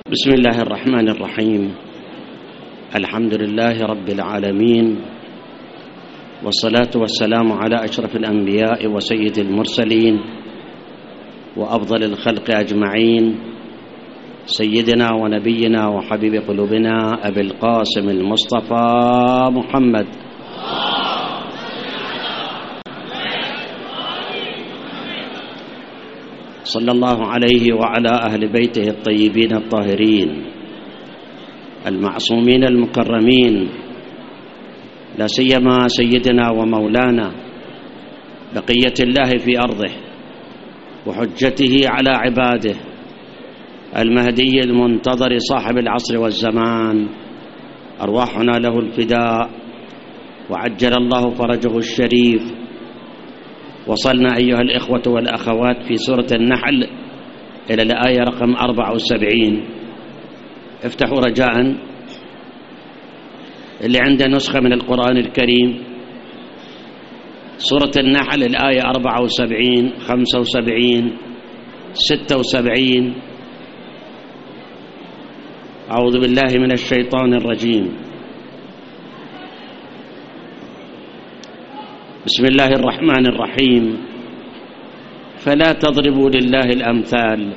بسم الله الرحمن الرحيم. الحمد لله رب العالمين، والصلاة والسلام على أشرف الأنبياء وسيد المرسلين وأفضل الخلق أجمعين، سيدنا ونبينا وحبيب قلوبنا أبي القاسم المصطفى محمد صلى الله عليه وعلى أهل بيته الطيبين الطاهرين المعصومين المكرمين، لا سيما سيدنا ومولانا بقية الله في أرضه وحجته على عباده المهدي المنتظر صاحب العصر والزمان، أرواحنا له الفداء وعجل الله فرجه الشريف. وصلنا أيها الإخوة والأخوات في سورة النحل إلى الآية رقم 74. افتحوا رجاء اللي عنده نسخة من القرآن الكريم، سورة النحل الآية 74 75 76. أعوذ بالله من الشيطان الرجيم. بسم الله الرحمن الرحيم. فلا تضربوا لله الأمثال،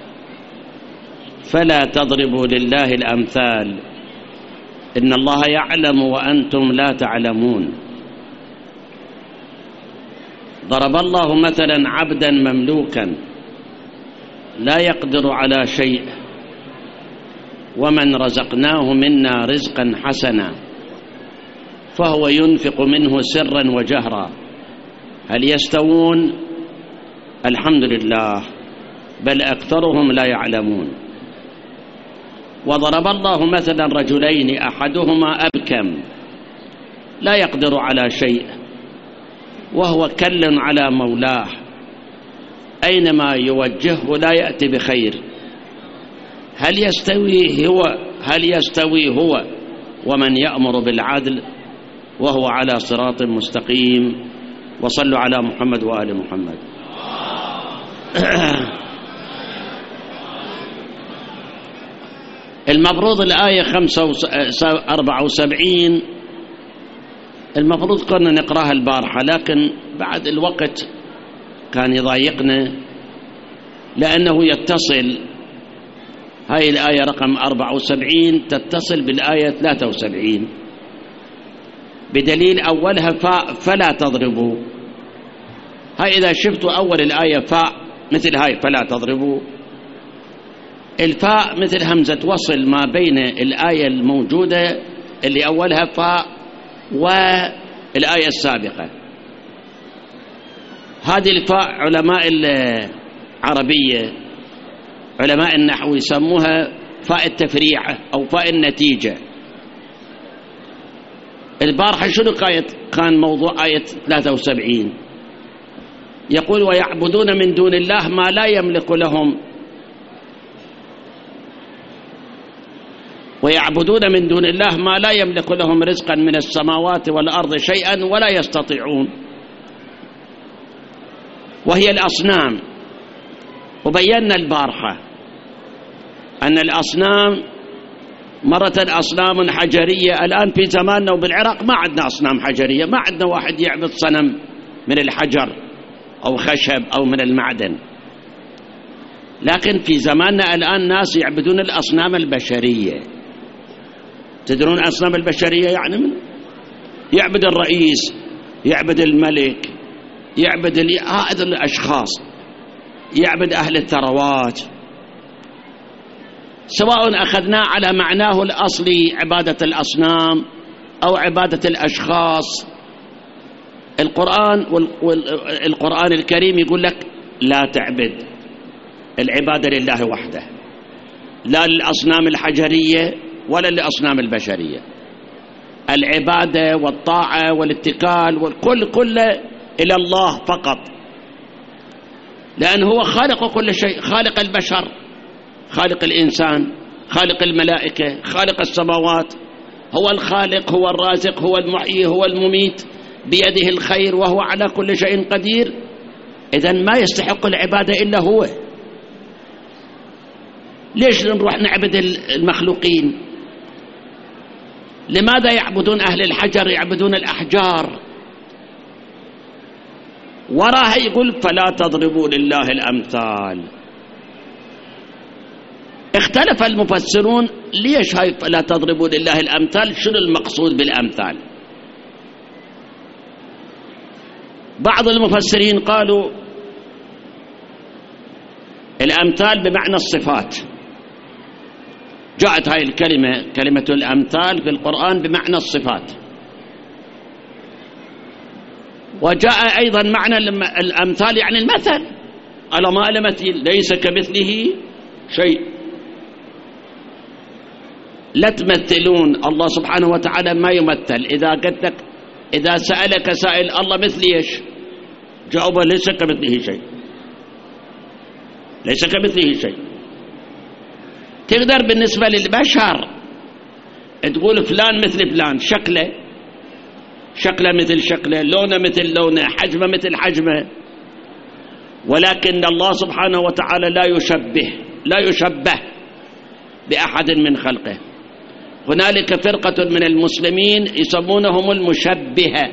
فلا تضربوا لله الأمثال، إن الله يعلم وأنتم لا تعلمون. ضرب الله مثلا عبدا مملوكا لا يقدر على شيء، ومن رزقناه منا رزقا حسنا فهو ينفق منه سرا وجهرا، هل يستوون؟ الحمد لله، بل أكثرهم لا يعلمون. وضرب الله مثلا رجلين أحدهما أبكم لا يقدر على شيء وهو كل على مولاه، أينما يوجهه لا يأتي بخير، هل يستوي هو ومن يأمر بالعدل وهو على صراط مستقيم. وصلوا على محمد وآل محمد. المفروض الآية 74 المفروض كنا نقراها البارحة، لكن بعد الوقت كان يضايقنا لأنه يتصل، هاي الآية رقم 74 تتصل بالآية 73 بدليل أولها فاء فلا تضربوا. هاي إذا شفتوا أول الآية فاء مثل هاي فلا تضربوا، الفاء مثل همزة وصل ما بين الآية الموجودة اللي أولها فاء والآية السابقة. هذه الفاء علماء العربية علماء النحو يسموها فاء التفريعة أو فاء النتيجة. البارحة شنو كان موضوع آية 73؟ يقول ويعبدون من دون الله ما لا يملك لهم، ويعبدون من دون الله ما لا يملك لهم رزقا من السماوات والأرض شيئا ولا يستطيعون، وهي الأصنام. وبينا البارحة أن الأصنام مرة أصنام حجرية، الآن في زماننا وبالعراق ما عندنا أصنام حجرية، ما عندنا واحد يعبد صنم من الحجر أو خشب أو من المعدن، لكن في زماننا الآن ناس يعبدون الأصنام البشرية. تدرون الأصنام البشرية يعني من؟ يعبد الرئيس، يعبد الملك، يعبد هذا الأشخاص، يعبد أهل الثروات، سواء أخذناه على معناه الأصلي عبادة الأصنام أو عبادة الأشخاص. القرآن الكريم يقول لك لا تعبد، العبادة لله وحده، لا للأصنام الحجرية ولا للأصنام البشرية. العبادة والطاعة والاتكال والكل كله إلى الله فقط، لأن هو خالق كل شيء، خالق البشر، خالق الإنسان، خالق الملائكة، خالق السماوات، هو الخالق، هو الرازق، هو المحيي، هو المميت، بيده الخير وهو على كل شيء قدير. إذن ما يستحق العبادة إلا هو. ليش نروح نعبد المخلوقين؟ لماذا يعبدون أهل الحجر، يعبدون الأحجار؟ وراها يقول فلا تضربوا لله الأمثال. اختلف المفسرون ليش هاي فلا تضربوا لله الأمثال، شنو المقصود بالأمثال؟ بعض المفسرين قالوا الأمثال بمعنى الصفات، جاءت هاي الكلمة كلمة الأمثال في القرآن بمعنى الصفات، وجاء أيضا معنى الأمثال يعني المثل، ألا ما له مثيل، ليس كمثله شيء. لا تمثلون الله سبحانه وتعالى، ما يمثل. إذا قلت لك، إذا سألك سائل الله مثلي ايش؟ جاوبه ليس كمثله شيء، ليس كمثله شيء. تقدر بالنسبة للبشر تقول فلان مثل فلان، شكله مثل شكله، لونه مثل لونه، حجمه مثل حجمه، ولكن الله سبحانه وتعالى لا يشبه بأحد من خلقه. هنالك فرقة من المسلمين يسمونهم المشبهة.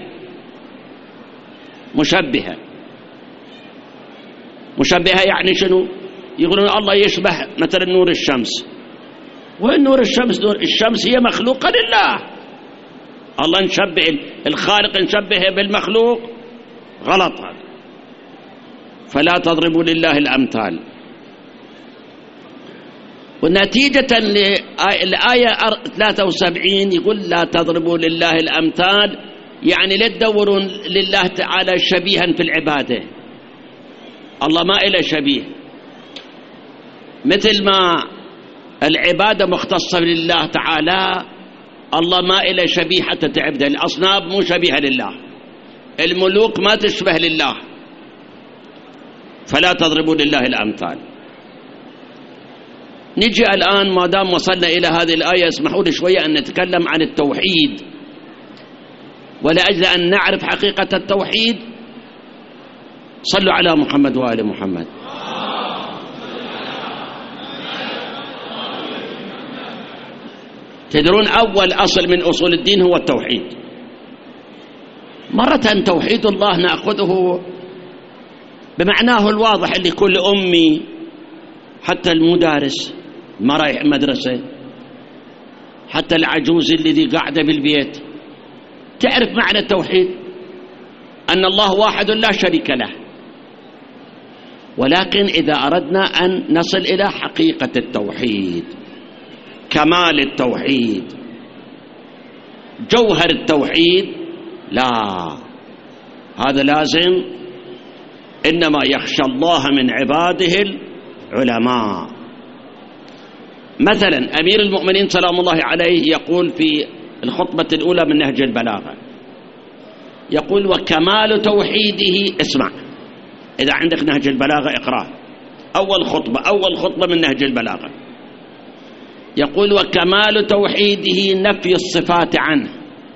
مشبهة يعني شنو؟ يقولون الله يشبه مثلا نور الشمس، وين نور الشمس؟ نور الشمس هي مخلوقة لله، الله نشبه الخالق نشبهه بالمخلوق، غلط هذا. فلا تضربوا لله الأمثال. ونتيجة للآية 73 يقول لا تضربوا لله الأمثال، يعني لا تدورون لله تعالى شبيها في العبادة، الله ما إله شبيه، مثل ما العبادة مختصة لله تعالى، الله ما إله شبيه حتى تعبده. الأصنام مو شبيهة لله، الملوك ما تشبه لله، فلا تضربوا لله الأمثال. نجي الآن ما دام وصلنا إلى هذه الآية، اسمحوا لي شوية أن نتكلم عن التوحيد، ولأجل أن نعرف حقيقة التوحيد صلوا على محمد وآل محمد. تدرون أول أصل من أصول الدين هو التوحيد. مرة توحيد الله نأخذه بمعناه الواضح اللي كل أمي حتى المدارس ما رايح مدرسة، حتى العجوز الذي قاعدة بالبيت تعرف معنى التوحيد، أن الله واحد لا شريك له. ولكن إذا أردنا أن نصل إلى حقيقة التوحيد، كمال التوحيد، جوهر التوحيد، لا، هذا لازم إنما يخشى الله من عباده العلماء. مثلا أمير المؤمنين سلام الله عليه يقول في الخطبة الأولى من نهج البلاغة، يقول وكمال توحيده، اسمع إذا عندك نهج البلاغة اقرأ أول خطبة من نهج البلاغة، يقول وكمال توحيده نفي الصفات عنه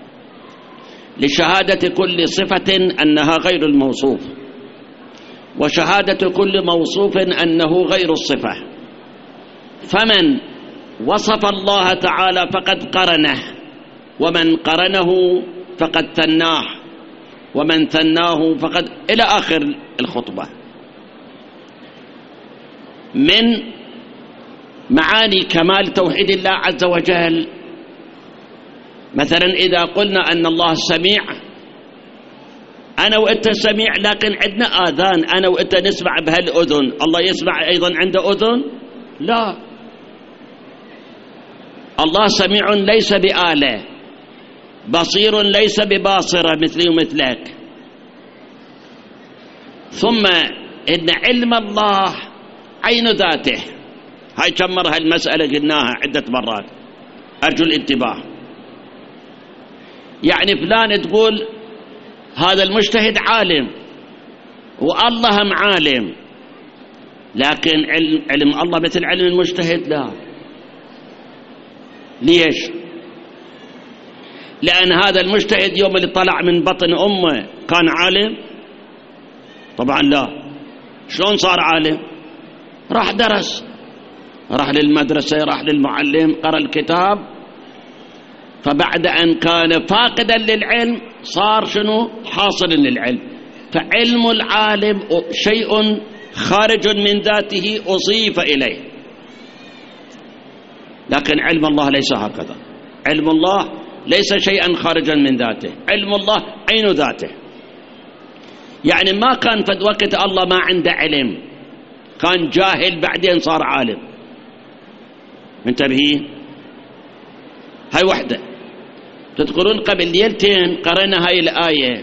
لشهادة كل صفة أنها غير الموصوف، وشهادة كل موصوف أنه غير الصفة. فمن وصف الله تعالى فقد قرنه، ومن قرنه فقد ثناه، ومن ثناه فقد، إلى آخر الخطبة. من معاني كمال توحيد الله عز وجل مثلا إذا قلنا أن الله سميع، أنا وإنت سميع، لكن عندنا آذان، أنا وإنت نسمع بهالأذن، الله يسمع أيضا عنده أذن؟ لا، الله سميع ليس بآلة، بصير ليس بباصرة مثلي ومثلك. ثم إن علم الله عين ذاته، هاي كم مرة هالمسألة قلناها عدة مرات، أرجو الانتباه. يعني فلان تقول هذا المجتهد عالم والله هم عالم، لكن علم الله مثل علم المجتهد؟ لا. ليش؟ لأن هذا المجتهد يوم اللي طلع من بطن أمه كان عالم؟ طبعا لا. شلون صار عالم؟ راح درس، راح للمدرسة، راح للمعلم، قرأ الكتاب، فبعد أن كان فاقدا للعلم صار شنو؟ حاصلا للعلم. فعلم العالم شيء خارج من ذاته أضيف إليه، لكن علم الله ليس هكذا. علم الله ليس شيئا خارجا من ذاته، علم الله عين ذاته. يعني ما كان في وقت الله ما عنده علم، كان جاهل بعدين صار عالم. منتبهين؟ هاي وحدة. تذكرون قبل ليلتين قرأنا هاي الآية: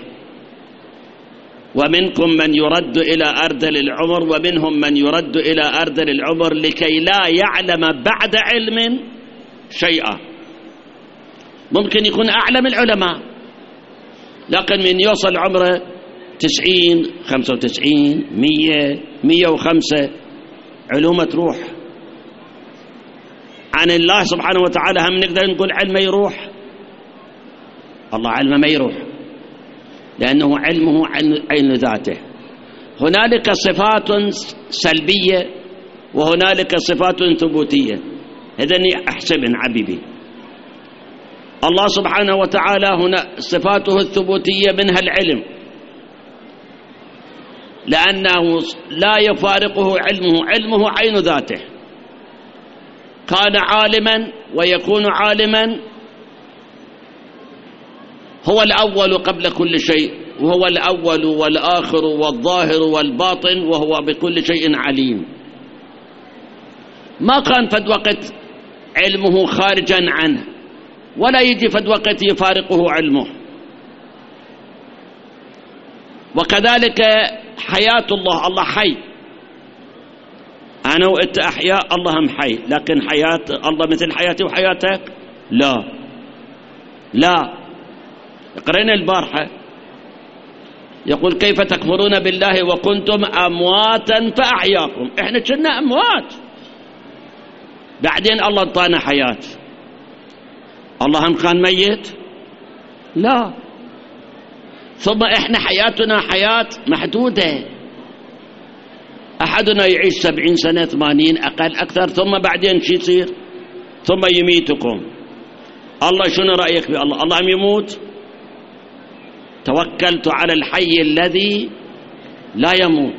ومنكم من يرد إلى أرذل العمر ومنهم من يرد إلى أرذل العمر لكي لا يعلم بعد علم شيئا. ممكن يكون أعلم العلماء، لكن من يوصل عمره 90 95 100 105 علومه تروح عن الله سبحانه وتعالى. هم نقدر نقول علمه يروح؟ الله علمه ما يروح، لأنه علمه عين ذاته. هنالك صفات سلبية وهنالك صفات ثبوتية. إذن أحسبن عبيبي، الله سبحانه وتعالى هنا صفاته الثبوتية منها العلم، لأنه لا يفارقه علمه، علمه عين ذاته. كان عالما ويكون عالما، هو الأول قبل كل شيء، وهو الأول والآخر والظاهر والباطن، وهو بكل شيء عليم. ما كان فد وقت علمه خارجا عنه، ولا يجي فد وقت يفارقه علمه. وكذلك حياة الله، الله حي، أنا وأنت أحياء، الله هم حي، لكن حياة الله مثل حياتي وحياتك؟ لا لا. قرأنا البارحة يقول: كيف تكفرون بالله وكنتم أمواتا فأحياكم. إحنا كنا أموات، بعدين الله انطانا حياة. الله هم كان ميت؟ لا. ثم إحنا حياتنا حياة محدودة، أحدنا يعيش 70 سنة 80 أقل أكثر، ثم بعدين شو يصير؟ ثم يميتكم. الله شنو رأيك في الله؟ الله هم يموت؟ توكلت على الحي الذي لا يموت.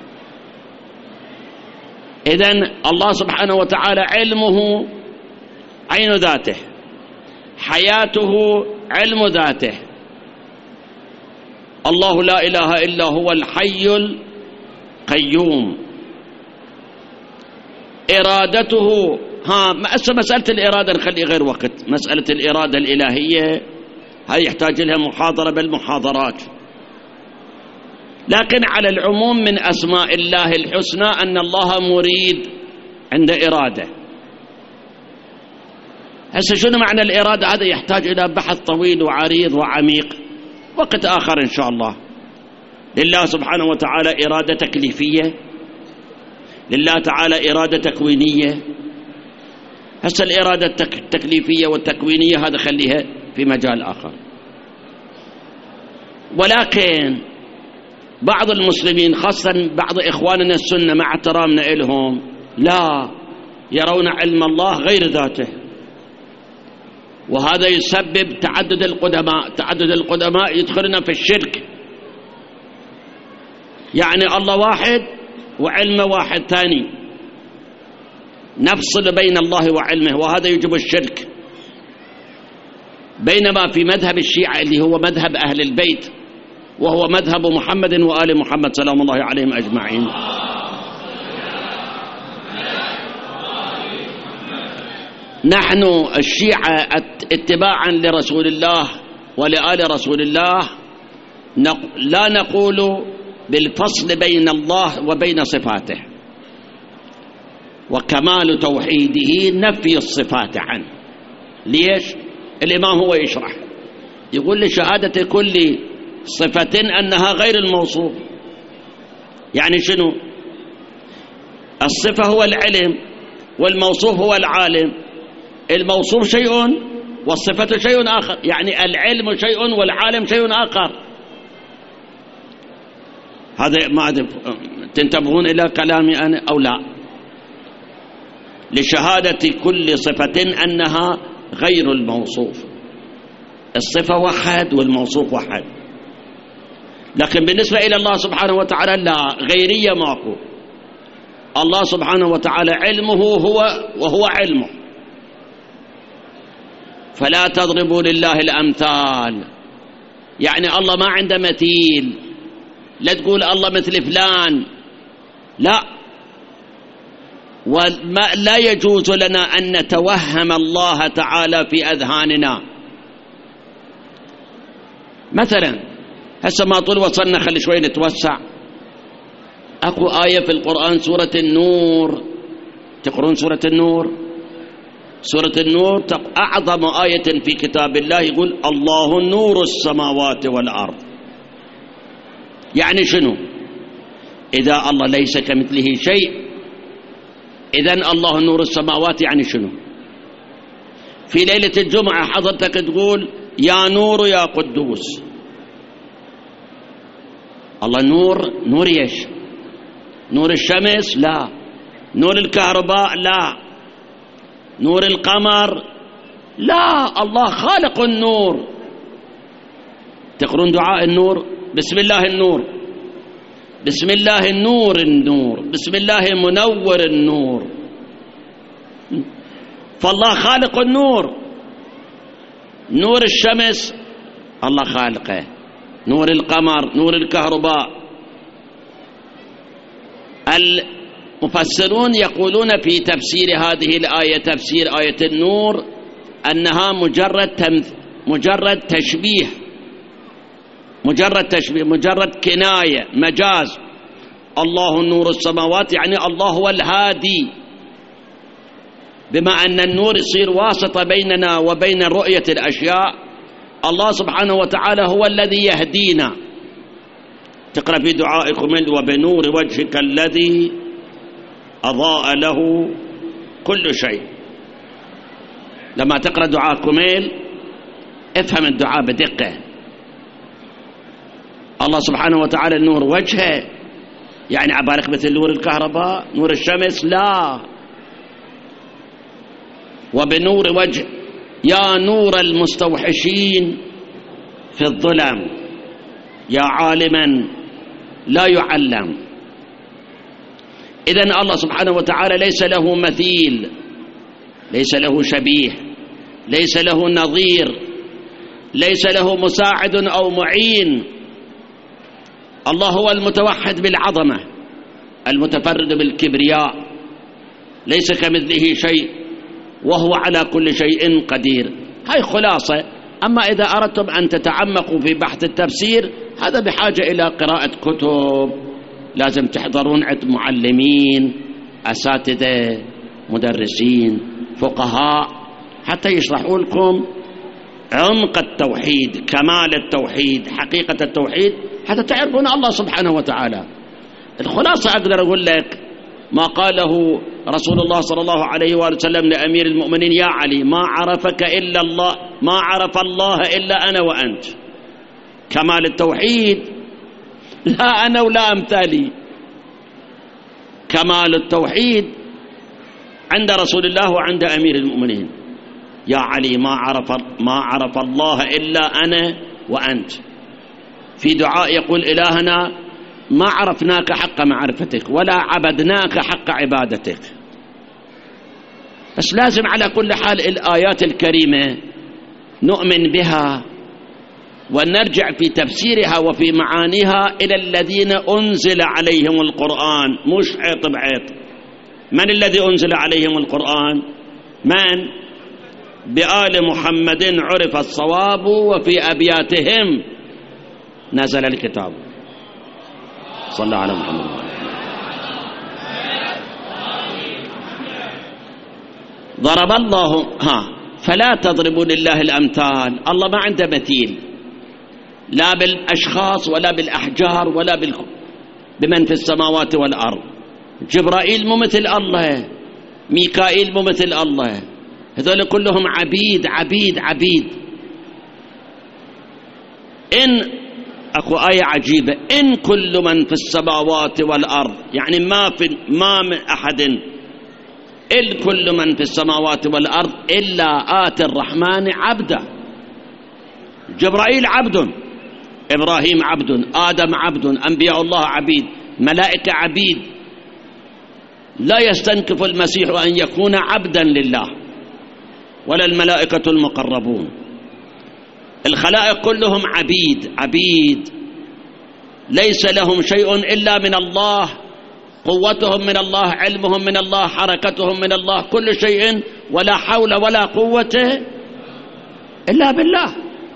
إذن الله سبحانه وتعالى علمه عين ذاته، حياته علم ذاته. الله لا إله إلا هو الحي القيوم. إرادته، مسألة الإرادة نخلي غير وقت. مسألة الإرادة الإلهية هاي يحتاج لها محاضرة بل محاضرات، لكن على العموم من أسماء الله الحسنى أن الله مريد عند إرادة. هسه شنو معنى الإرادة؟ هذا يحتاج إلى بحث طويل وعريض وعميق، وقت آخر إن شاء الله. لله سبحانه وتعالى إرادة تكليفية، لله تعالى إرادة تكوينية. هسه الإرادة التكليفية والتكوينية هذا خليها في مجال آخر. ولكن بعض المسلمين خاصة بعض إخواننا السنة مع احترامنا إلهم لا يرون علم الله غير ذاته، وهذا يسبب تعدد القدماء. تعدد القدماء يدخلنا في الشرك، يعني الله واحد وعلمه واحد ثاني، نفصل بين الله وعلمه، وهذا يجب الشرك. بينما في مذهب الشيعة اللي هو مذهب أهل البيت، وهو مذهب محمد وآل محمد سلام الله عليهم أجمعين، نحن الشيعة اتباعا لرسول الله ولآل رسول الله لا نقول بالفصل بين الله وبين صفاته، وكمال توحيده نفي الصفات عنه. ليش؟ الإمام هو يشرح، يقول لشهادة كل صفة أنها غير الموصوف. يعني شنو؟ الصفة هو العلم والموصوف هو العالم. الموصوف شيء والصفة شيء آخر، يعني العلم شيء والعالم شيء آخر. هذا ما تنتبهون إلى كلامي أنا أو لا؟ لشهادة كل صفة أنها غير الموصوف. الصفة وحد والموصوف وحد، لكن بالنسبة إلى الله سبحانه وتعالى لا، غيرية ماكو. الله سبحانه وتعالى علمه هو وهو علمه، فلا تضربوا لله الأمثال. يعني الله ما عنده مثيل، لا تقول الله مثل فلان، لا. ولا يجوز لنا أن نتوهم الله تعالى في أذهاننا. مثلا هسه ما طول وصلنا، خلي شوي نتوسع. أكو آية في القرآن سورة النور، تقرون سورة النور؟ سورة النور أعظم آية في كتاب الله، يقول الله نور السماوات والأرض. يعني شنو؟ إذا الله ليس كمثله شيء، إذن الله نور السماوات، يعني شنو؟ في ليلة الجمعة حضرتك تقول يا نور يا قدوس. الله نور ايش؟ نور الشمس؟ لا. نور الكهرباء؟ لا. نور القمر؟ لا. الله خالق النور. تقرون دعاء النور؟ بسم الله النور، بسم الله النور النور، بسم الله منور النور. فالله خالق النور. نور الشمس الله خالقه، نور القمر، نور الكهرباء. المفسرون يقولون في تفسير هذه الآية، تفسير آية النور، أنها مجرد تشبيه، مجرد كناية، مجاز. الله نور السماوات يعني الله هو الهادي، بما أن النور يصير واسطة بيننا وبين رؤية الأشياء. الله سبحانه وتعالى هو الذي يهدينا. تقرأ في دعائكم وبنور وجهك الذي أضاء له كل شيء. لما تقرأ دعاء كميل افهم الدعاء بدقة. الله سبحانه وتعالى النور وجهه، يعني عبالك مثل نور الكهرباء، نور الشمس؟ لا. وبنور وجه، يا نور المستوحشين في الظلم، يا عالما لا يعلم. إذن الله سبحانه وتعالى ليس له مثيل، ليس له شبيه، ليس له نظير، ليس له مساعد أو معين. الله هو المتوحد بالعظمة، المتفرد بالكبرياء، ليس كمثله شيء، وهو على كل شيء قدير. هاي خلاصة. أما إذا أردتم أن تتعمقوا في بحث التفسير، هذا بحاجة إلى قراءة كتب، لازم تحضرون عند معلمين، أساتذة، مدرسين، فقهاء، حتى يشرحوا لكم عمق التوحيد، كمال التوحيد، حقيقة التوحيد، حتى تعرفون الله سبحانه وتعالى. الخلاصة أقدر أقول لك ما قاله رسول الله صلى الله عليه وآله وسلم لأمير المؤمنين: يا علي، ما عرفك إلا الله، ما عرف الله إلا أنا وأنت. كمال التوحيد لا أنا ولا أمثالي. كمال التوحيد عند رسول الله وعند أمير المؤمنين. يا علي، ما عرف الله إلا أنا وأنت. في دعاء يقول: إلهنا ما عرفناك حق معرفتك ولا عبدناك حق عبادتك. بس لازم على كل حال الآيات الكريمة نؤمن بها ونرجع في تفسيرها وفي معانيها إلى الذين أنزل عليهم القرآن، مش عيط بعيط. من الذي أنزل عليهم القرآن؟ من؟ بآل محمد عرف الصواب وفي أبياتهم نزل الكتاب. صلى على محمد. ضرب الله فلا تضربوا لله الأمثال. الله ما عنده مثيل، لا بالأشخاص ولا بالأحجار ولا بمن في السماوات والأرض. جبرائيل مو مثل الله، ميكائيل مو مثل الله، هذول كلهم عبيد عبيد عبيد. إن أكو آية عجيبة: إن كل من في السماوات والأرض، يعني ما من أحد إل كل من في السماوات والأرض إلا آتي الرحمن عبدا. جبرائيل عبد، إبراهيم عبد، آدم عبد، أنبياء الله عبيد، ملائكة عبيد. لا يستنكف المسيح أن يكون عبدا لله ولا الملائكة المقربون. الخلائق كلهم عبيد، عبيد ليس لهم شيء إلا من الله، قوتهم من الله، علمهم من الله، حركتهم من الله، كل شيء، ولا حول ولا قوة إلا بالله.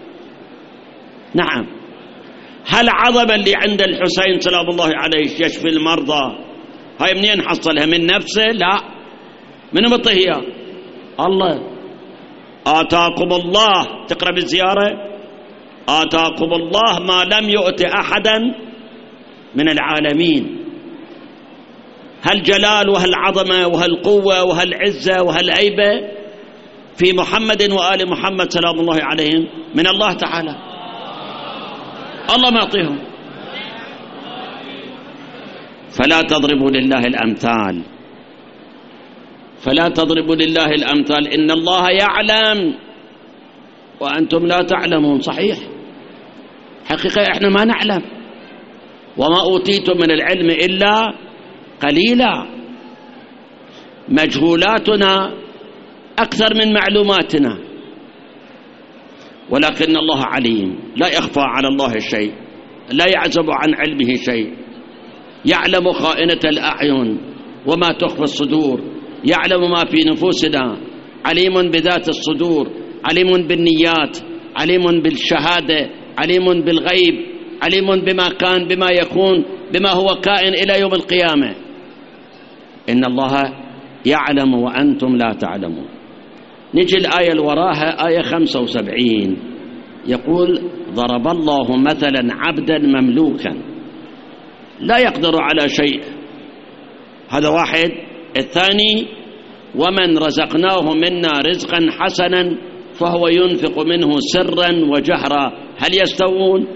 نعم. هل عظمة اللي عند الحسين سلام الله عليه يشفي المرضى هاي منين حصلها؟ من نفسه؟ لا. من مطهية؟ الله. آتاكم الله، تقرأ بالزيارة، آتاكم الله ما لم يؤت أحدا من العالمين. هالجلال وهالعظمة وهالقوة وهالعزة وهالعيبة في محمد وآل محمد سلام الله عليهم من الله تعالى. الله معطيهم. فلا تضربوا لله الأمثال، فلا تضربوا لله الأمثال، إن الله يعلم وأنتم لا تعلمون. صحيح، حقيقة إحنا ما نعلم. وما أوتيتم من العلم إلا قليلا. مجهولاتنا أكثر من معلوماتنا، ولكن الله عليم، لا يخفى على الله شيء، لا يعزب عن علمه شيء. يعلم خائنة الأعين وما تخفي الصدور، يعلم ما في نفوسنا، عليم بذات الصدور، عليم بالنيات، عليم بالشهادة، عليم بالغيب، عليم بما كان، بما يكون، بما هو كائن إلى يوم القيامة. إن الله يعلم وأنتم لا تعلمون. نجي الآية الوراها، آية 75، يقول: ضرب الله مثلا عبدا مملوكا لا يقدر على شيء. هذا واحد. الثاني: ومن رزقناه منا رزقا حسنا فهو ينفق منه سرا وجهرا هل يستوون؟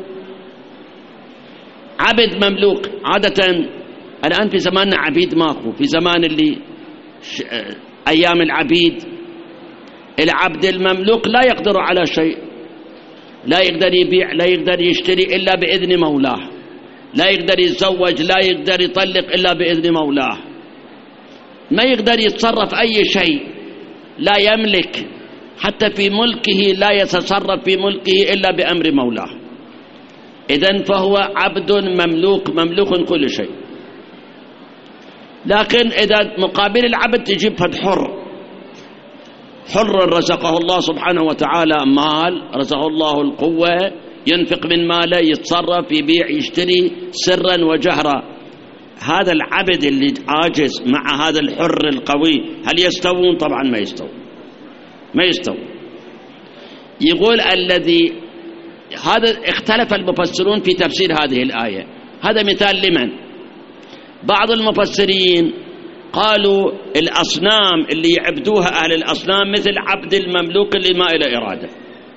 عبد مملوك. عادة الآن في زماننا عبيد ماكو. في زمان اللي أيام العبيد، العبد المملوك لا يقدر على شيء، لا يقدر يبيع، لا يقدر يشتري إلا بإذن مولاه، لا يقدر يتزوج، لا يقدر يطلق إلا بإذن مولاه، ما يقدر يتصرف أي شيء، لا يملك حتى في ملكه، لا يتصرف في ملكه إلا بأمر مولاه. إذن فهو عبد مملوك، مملوك كل شيء. لكن إذا مقابل العبد تجيب فد حر، حر رزقه الله سبحانه وتعالى مال، رزقه الله القوة، ينفق من ماله، يتصرف، يبيع، يشتري سرا وجهرا. هذا العبد اللي عاجز مع هذا الحر القوي هل يستوون؟ طبعا ما يستوون، ما يستوون. يقول الذي هذا اختلف المفسرون في تفسير هذه الآية. هذا مثال لمن؟ بعض المفسرين قالوا الأصنام اللي يعبدوها أهل الأصنام مثل عبد المملوك اللي ما إلى إرادة،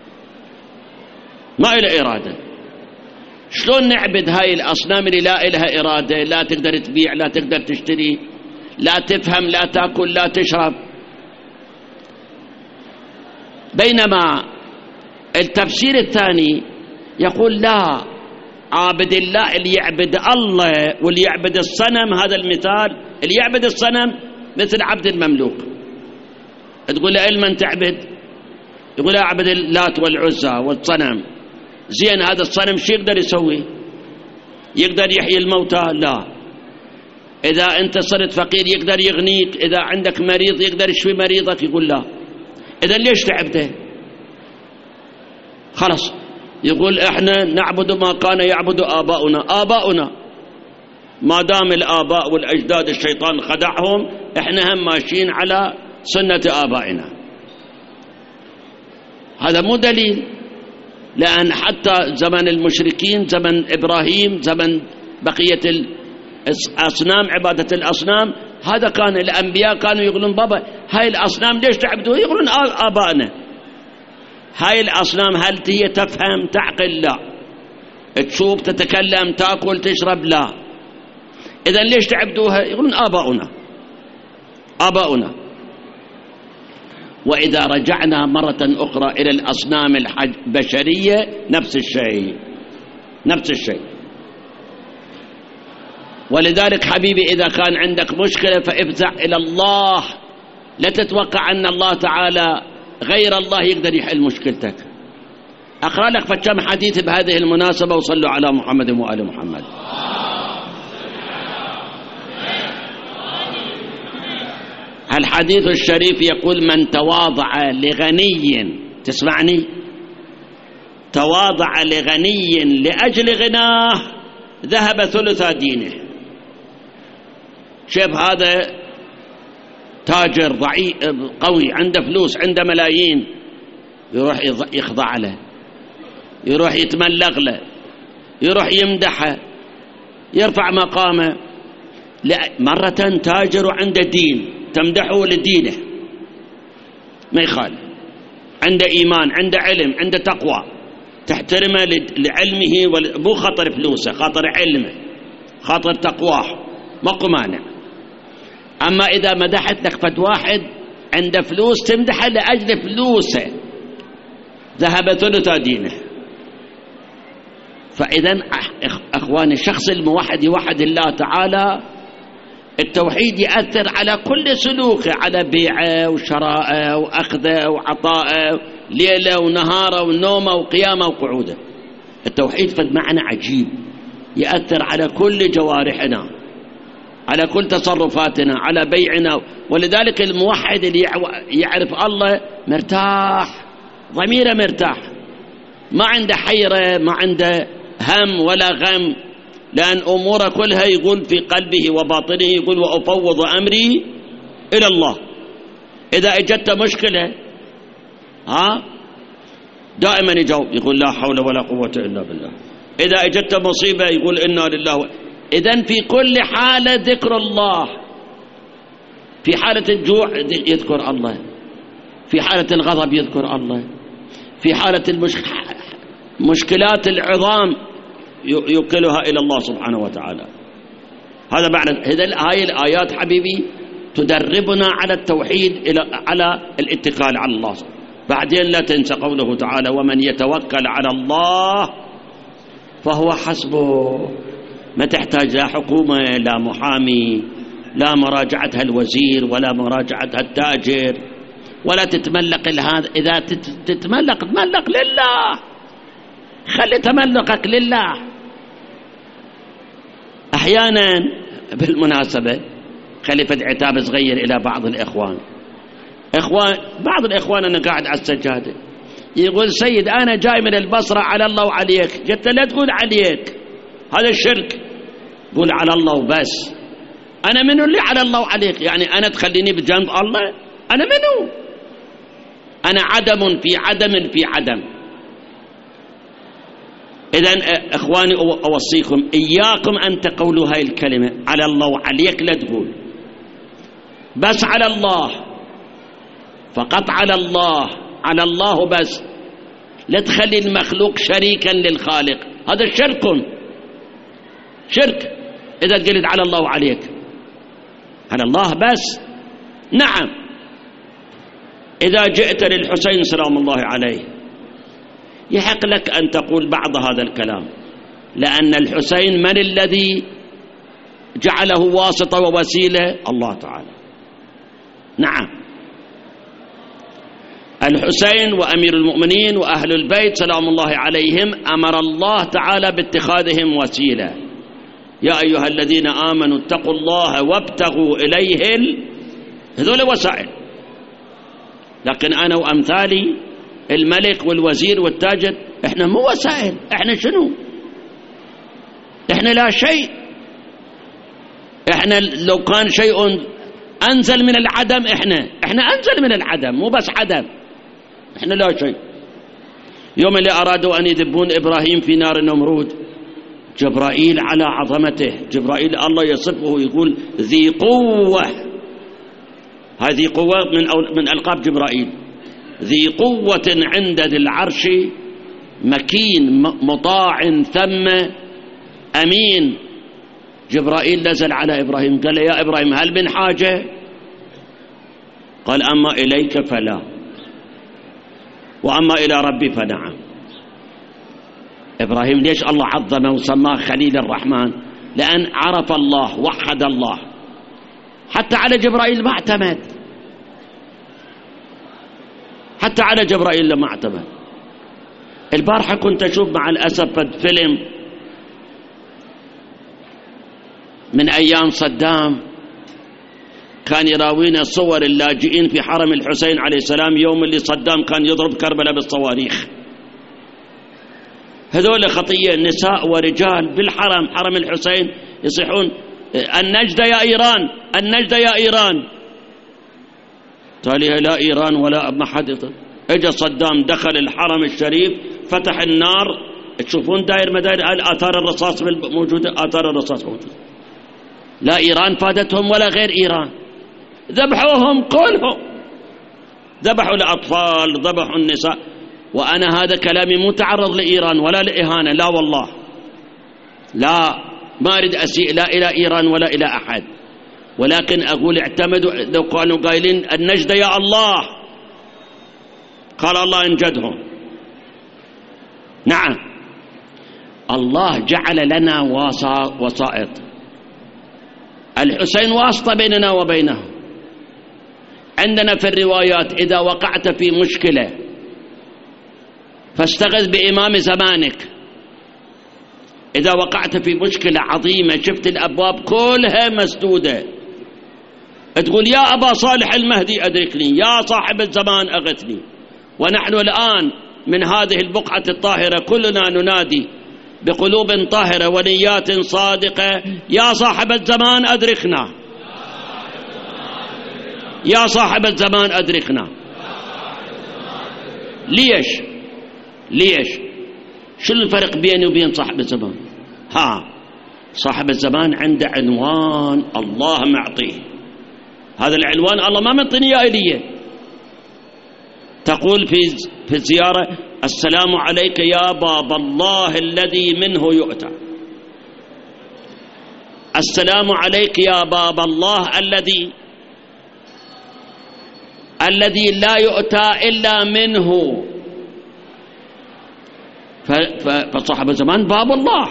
ما إلى إرادة. شلون نعبد هاي الأصنام اللي لا إلها إرادة، لا تقدر تبيع، لا تقدر تشتري، لا تفهم، لا تأكل، لا تشرب؟ بينما التفسير الثاني يقول لا، عابد الله اللي يعبد الله واللي يعبد الصنم. هذا المثال، اللي يعبد الصنم مثل عبد المملوك. تقول له من تعبد؟ يقول أعبد اللات والعزى والصنم. زين، هذا الصنم شو يقدر يسوي؟ يقدر يحيي الموتى؟ لا. إذا أنت صرت فقير يقدر يغنيك، إذا عندك مريض يقدر يشفي مريضك؟ يقول لا. إذا ليش تعبده؟ خلاص. يقول إحنا نعبد ما كان يعبد آباؤنا. آباؤنا ما دام الآباء والأجداد الشيطان خدعهم، إحنا هم ماشيين على سنة آبائنا. هذا مو دليل، لأن حتى زمن المشركين، زمن إبراهيم، زمن بقية الأصنام، عبادة الأصنام، هذا كان الأنبياء كانوا يقولون بابا هاي الأصنام ليش تعبدوها؟ يقولون آبائنا. هاي الأصنام هل هي تفهم تعقل؟ لا. تشوف تتكلم تأكل تشرب؟ لا. إذن ليش تعبدوها؟ يقولون آباؤنا، آباؤنا. وإذا رجعنا مرة أخرى إلى الأصنام البشرية نفس الشيء، نفس الشيء. ولذلك حبيبي إذا كان عندك مشكلة فافزع إلى الله، لا تتوقع أن الله تعالى غير الله يقدر يحل مشكلتك. أقرأ لك فكم حديث بهذه المناسبة، وصلوا على محمد وآل محمد. الحديث الشريف يقول: من تواضع لغني، تسمعني، تواضع لغني لأجل غناه ذهب ثلث دينه. شوف هذا تاجر ضعيف قوي عنده فلوس عنده ملايين، يروح يخضع له، يروح يتملق له، يروح يمدحه، يرفع مقامه. مرة تاجر عنده دين تمدحه لدينه ما يخالف، عنده إيمان، عنده علم، عنده تقوى، تحترمه لعلمه، مو خاطر فلوسه، خاطر علمه، خاطر تقواه، ماكو مانع. أما إذا مدحت لك فد واحد عنده فلوس تمدحه لأجل فلوسه ذهب ثلث دينه. فإذا أخواني الشخص الموحد يوحد الله تعالى، التوحيد يأثر على كل سلوكه، على بيعه وشرائه وأخذه وعطائه، ليلة ونهاره ونومه وقيامه وقعوده. التوحيد فد معنى عجيب يأثر على كل جوارحنا، على كل تصرفاتنا، على بيعنا. ولذلك الموحد اللي يعرف الله مرتاح، ضميره مرتاح، ما عنده حيرة، ما عنده هم ولا غم، لأن أموره كلها يقول في قلبه وباطنه، يقول: وأفوض أمري إلى الله. إذا اجت مشكلة دائما يجاوب، يقول: لا حول ولا قوة إلا بالله. إذا اجت مصيبة يقول: إنا لله. إذن في كل حالة ذكر الله. في حالة الجوع يذكر الله، في حالة الغضب يذكر الله، في حالة المشكلات العظام يوكلها إلى الله سبحانه وتعالى. هذا معنى هاي الآيات حبيبي تدربنا على التوحيد، على الاتكال على الله. بعدين لا تنسى قوله تعالى: ومن يتوكل على الله فهو حسبه. ما تحتاج لا حكومة، لا محامي، لا مراجعتها الوزير، ولا مراجعتها التاجر، ولا تتملق هذا. إذا تتملق تملق لله، خلي تملقك لله. أحيانا بالمناسبة خلي فد عتاب صغير إلى بعض الإخوان. بعض الإخوان أنا قاعد على السجادة يقول: سيد أنا جاي من البصرة على الله وعليك. قلت لا تقول عليك، هذا الشرك، قول على الله وبس. أنا منو اللي على الله وعليك؟ يعني أنا تخليني بجنب الله؟ أنا منو؟ أنا عدم في عدم في عدم. إذن إخواني أوصيكم إياكم أن تقولوا هاي الكلمة على الله وعليك، لا تقول، بس على الله، فقط على الله، على الله بس. لا تخلي المخلوق شريكا للخالق، هذا شرك. إذا قلت على الله وعليك، على الله بس. نعم، إذا جئت للحسين سلام الله عليه يحق لك أن تقول بعض هذا الكلام، لأن الحسين من الذي جعله واسطة ووسيلة؟ الله تعالى. نعم، الحسين وأمير المؤمنين وأهل البيت سلام الله عليهم أمر الله تعالى باتخاذهم وسيلة. يا أيها الذين آمنوا اتقوا الله وابتغوا إليه هذول وسائل. لكن أنا وأمثالي الملك والوزير والتاجر إحنا مو وسائل. إحنا شنو؟ إحنا لا شيء. إحنا لو كان شيء أنزل من العدم، إحنا أنزل من العدم، مو بس عدم، إحنا لا شيء. يوم اللي أرادوا أن يذبون إبراهيم في نار النمرود، جبرائيل على عظمته، جبرائيل الله يصفه يقول ذي قوة. هذه قوة من ألقاب جبرائيل. ذي قوة عند ذي العرش مكين مطاع ثم أمين. جبرائيل نزل على إبراهيم قال: يا إبراهيم هل من حاجة؟ قال: أما إليك فلا. وأما إلى ربي فنعم. إبراهيم ليش الله عظمه وسماه خليل الرحمن؟ لأن عرف الله، وحد الله. حتى على جبرائيل ما اعتمد، حتى على جبرائيل ما اعتمد. البارحة كنت أشوف مع الأسف فيلم من أيام صدام، كان يراوينا صور اللاجئين في حرم الحسين عليه السلام يوم اللي صدام كان يضرب كربلاء بالصواريخ. هذول خطية، نساء ورجال بالحرم، حرم الحسين، يصيحون النجدة يا إيران، النجدة يا إيران. تاليها لا إيران ولا ما حد. اجى صدام دخل الحرم الشريف، فتح النار، تشوفون داير مداير آثار الرصاص موجودة، آثار الرصاص موجودة. لا إيران فادتهم ولا غير إيران، ذبحوهم كلهم، ذبحوا الأطفال، ذبحوا النساء. وأنا هذا كلامي مو تعرض لإيران ولا لإهانة، لا والله، لا، ما أريد أسيء لا إلى إيران ولا إلى أحد، ولكن أقول اعتمدوا. لو كانوا قايلين النجدة يا الله، قال الله انجدهم. نعم، الله جعل لنا وسائط. الحسين واسطة بيننا وبينه. عندنا في الروايات إذا وقعت في مشكلة فاستغث بإمام زمانك. إذا وقعت في مشكلة عظيمة، شفت الأبواب كلها مسدودة، تقول يا أبا صالح المهدي أدركني، يا صاحب الزمان أغثني. ونحن الآن من هذه البقعة الطاهرة كلنا ننادي بقلوب طاهرة ونيات صادقة: يا صاحب الزمان أدركنا، يا صاحب الزمان أدركنا. ليش؟ شو الفرق بيني وبين صاحب الزمان؟ صاحب الزمان عنده عنوان الله معطيه، هذا العنوان الله ما منطني يا إليه. تقول في الزيارة: السلام عليك يا باب الله الذي منه يؤتى. السلام عليك يا باب الله الذي لا يؤتى إلا منه. فصاحب الزمان باب الله،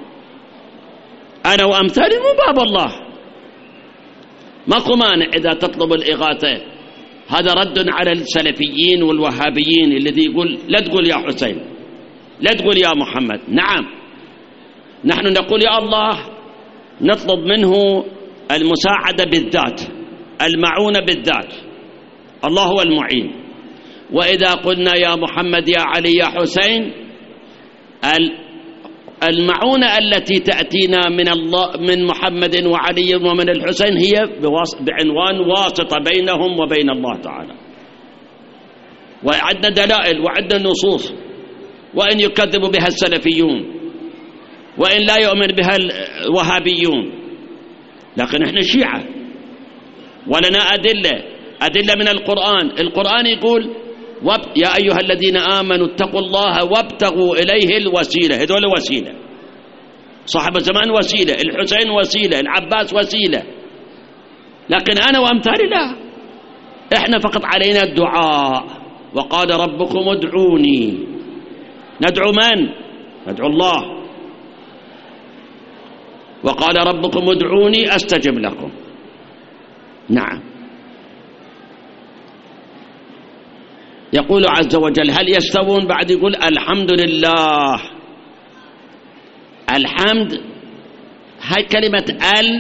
أنا وأمثالي مو باب الله. ماكو مانع إذا تطلب الإغاثة. هذا رد على السلفيين والوهابيين الذي يقول لا تقول يا حسين، لا تقول يا محمد. نعم، نحن نقول يا الله، نطلب منه المساعدة بالذات، المعونة بالذات، الله هو المعين. وإذا قلنا يا محمد يا علي يا حسين، المعونة التي تأتينا من الله، من محمد وعلي ومن الحسين، هي بعنوان واسطة بينهم وبين الله تعالى. وعندنا دلائل وعندنا نصوص، وإن يكذب بها السلفيون وإن لا يؤمن بها الوهابيون، لكن احنا شيعة ولنا أدلة من القرآن يقول: يا أيها الذين آمنوا اتقوا الله وابتغوا إليه الوسيلة. هذول وسيلة، صاحب الزمان وسيلة، الحسين وسيلة، العباس وسيلة، لكن أنا وأمثالي لا، إحنا فقط علينا الدعاء. وقال ربكم ادعوني. ندعو من؟ ندعو الله. وقال ربكم ادعوني أستجب لكم. نعم. يقول عز وجل: هل يستوون؟ بعد يقول: الحمد لله. الحمد، هاي كلمة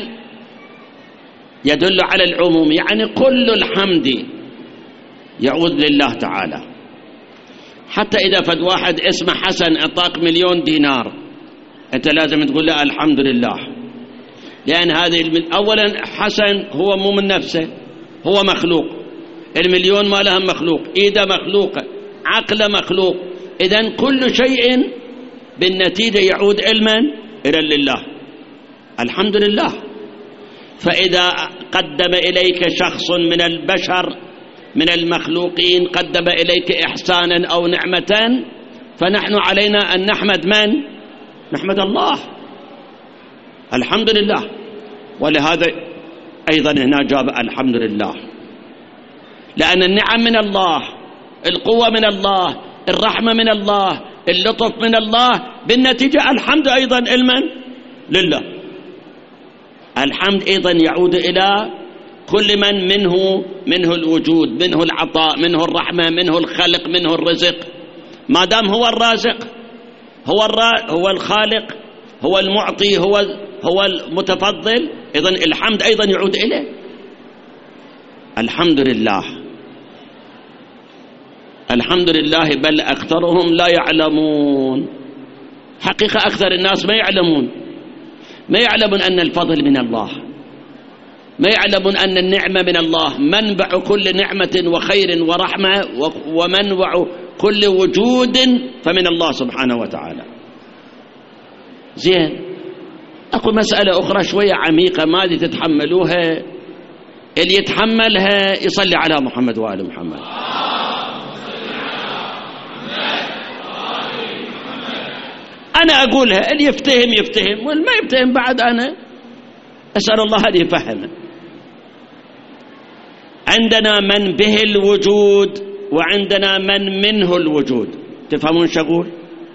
يدل على العموم، يعني كل الحمد يعود لله تعالى. حتى إذا فد واحد اسمه حسن أعطاك 1,000,000 دينار، أنت لازم تقول له الحمد لله، لأن هذه أولا حسن هو مو من نفسه، هو مخلوق. 1,000,000 ما لها مخلوق، إيده مخلوقة، عقله مخلوق. إذن كل شيء بالنتيجة يعود علما إلى لله. الحمد لله. فإذا قدم إليك شخص من البشر من المخلوقين، قدم إليك إحسانا أو نعمة، فنحن علينا أن نحمد من؟ نحمد الله. الحمد لله. ولهذا أيضا هنا جاب الحمد لله، لأن النعم من الله القوة من الله، الرحمة من الله، اللطف من الله، بالنتيجة الحمد أيضا لله. الحمد أيضا يعود إلى كل من منه الوجود، منه العطاء، منه الرحمة، منه الخلق، منه الرزق. ما دام هو الرازق، هو الخالق، هو المعطي، هو المتفضل، إذن الحمد أيضا يعود إليه. الحمد لله، الحمد لله، بل أكثرهم لا يعلمون. حقيقة أكثر الناس ما يعلمون أن الفضل من الله، ما يعلمون أن النعمة من الله، منبع كل نعمة وخير ورحمة ومنبع كل وجود فمن الله سبحانه وتعالى. زين، أقول مسألة أخرى شوية عميقة ما دي تتحملوها، اللي يتحملها يصلي على محمد وآل محمد. أنا أقولها، اللي يفتهم واللي ما يفتهم بعد أنا أسأل الله أن يفهمه. عندنا من به الوجود وعندنا من منه الوجود. تفهمون شغول؟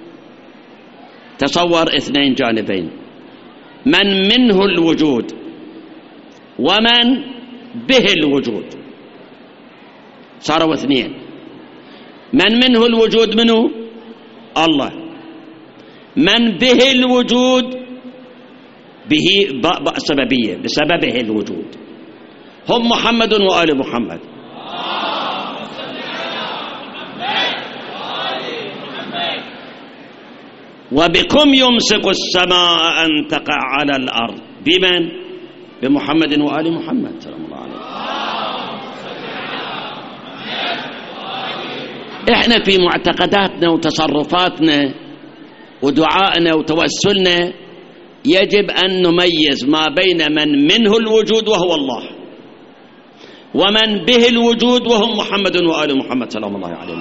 تصور اثنين جانبين، من منه الوجود ومن به الوجود، صاروا اثنين. من منه الوجود منه الله، من به الوجود به سببية، بسببه الوجود، هم محمد وآل محمد. وبكم يمسك السماء أن تقع على الأرض، بمن؟ بمحمد وآل محمد سلام الله عليه. احنا في معتقداتنا وتصرفاتنا ودعائنا وتوسلنا يجب أن نميز ما بين من منه الوجود وهو الله، ومن به الوجود وهم محمد وآل محمد سلام الله عليهم.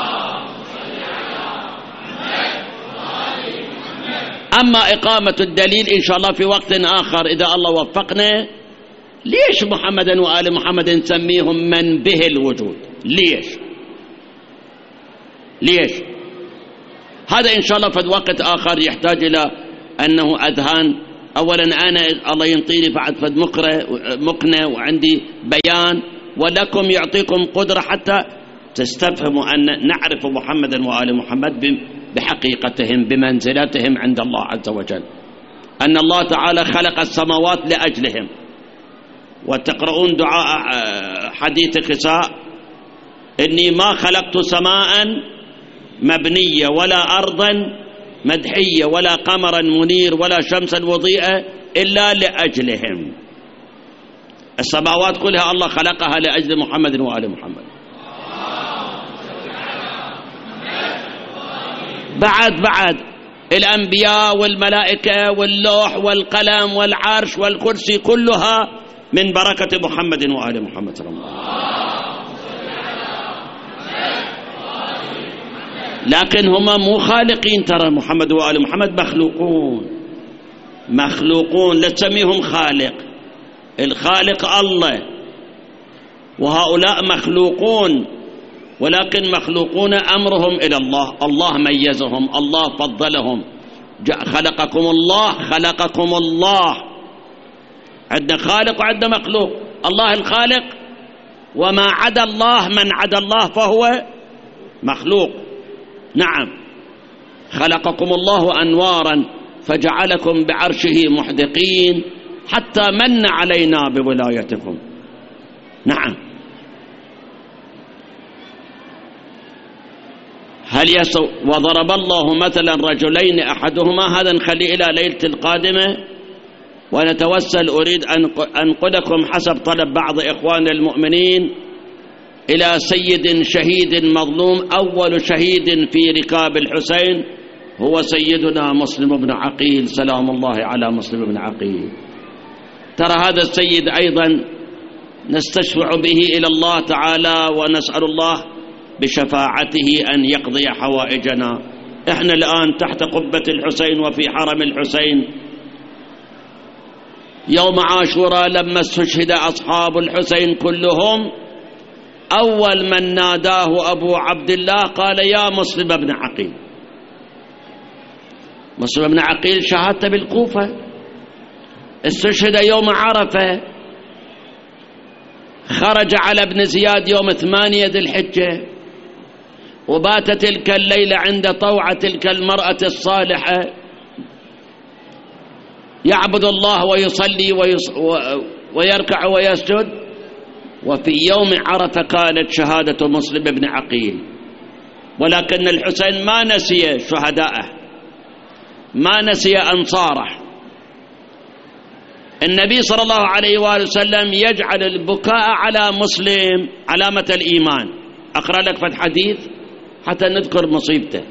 أما إقامة الدليل إن شاء الله في وقت آخر إذا الله وفقنا. ليش محمد وآل محمد نسميهم من به الوجود؟ ليش؟ هذا إن شاء الله في وقت آخر يحتاج إلى أنه أذهان. أولا أنا الله ينطيني بعد فد مقنع وعندي بيان، ولكم يعطيكم قدرة حتى تستفهموا أن نعرف محمد وآل محمد بحقيقتهم، بمنزلتهم عند الله عز وجل، أن الله تعالى خلق السماوات لأجلهم. وتقرؤون دعاء حديث كساء: إني ما خلقت سماء مبنية ولا أرضا مدحية ولا قمرا منير ولا شمسا وضيئة إلا لأجلهم. السماوات كلها الله خلقها لأجل محمد وآل محمد. بعد الأنبياء والملائكة واللوح والقلم والعرش والكرسي كلها من بركة محمد وآل محمد صلى الله عليه وسلم. لكن هما مو خالقين، ترى محمد وآل محمد مخلوقون، لا تسميهم خالق. الخالق الله، وهؤلاء مخلوقون، ولكن مخلوقون أمرهم إلى الله. الله ميزهم، الله فضلهم. خلقكم الله. عندنا خالق وعندنا مخلوق. الله الخالق، وما عدا الله، من عدا الله فهو مخلوق. نعم، خلقكم الله أنوارا فجعلكم بعرشه محدقين حتى من علينا بولايتكم. نعم. وضرب الله مثلا رجلين أحدهما، هذا نخليه إلى ليلة القادمة ونتوسل. أريد أن أنقلكم حسب طلب بعض إخوان المؤمنين إلى سيد شهيد مظلوم. أول شهيد في ركاب الحسين هو سيدنا مسلم بن عقيل سلام الله على مسلم بن عقيل. ترى هذا السيد أيضا نستشفع به إلى الله تعالى ونسأل الله بشفاعته أن يقضي حوائجنا. احنا الآن تحت قبة الحسين وفي حرم الحسين. يوم عاشوراء لما استشهد أصحاب الحسين كلهم أول من ناداه أبو عبد الله قال يا مسلم بن عقيل. مسلم بن عقيل شهادته بالكوفة، استشهد يوم عرفة، خرج على ابن زياد يوم 8 ذي الحجة، وبات تلك الليلة عند طوعة تلك المرأة الصالحة يعبد الله ويصلي ويركع ويسجد. وفي يوم عرفة كانت شهادة مسلم بن عقيل. ولكن الحسين ما نسي شهداءه، ما نسي أنصاره. النبي صلى الله عليه وآله وسلم يجعل البكاء على مسلم علامة الإيمان. أقرأ لك فد حديث حتى نذكر مصيبته.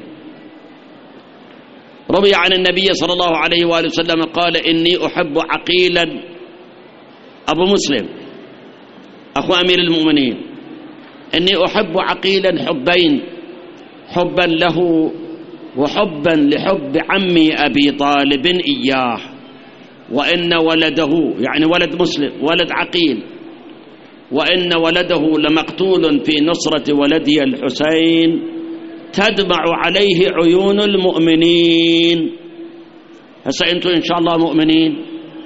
روي عن النبي صلى الله عليه وآله وسلم قال إني أحب عقيلا، أبو مسلم أخو أمير المؤمنين، إني أحب عقيلا حبين، حبا له وحبا لحب عمي أبي طالب إياه، وإن ولده يعني ولد مسلم ولد عقيل، وإن ولده لمقتول في نصرة ولدي الحسين تدمع عليه عيون المؤمنين. هسا أنتم إن شاء الله مؤمنين.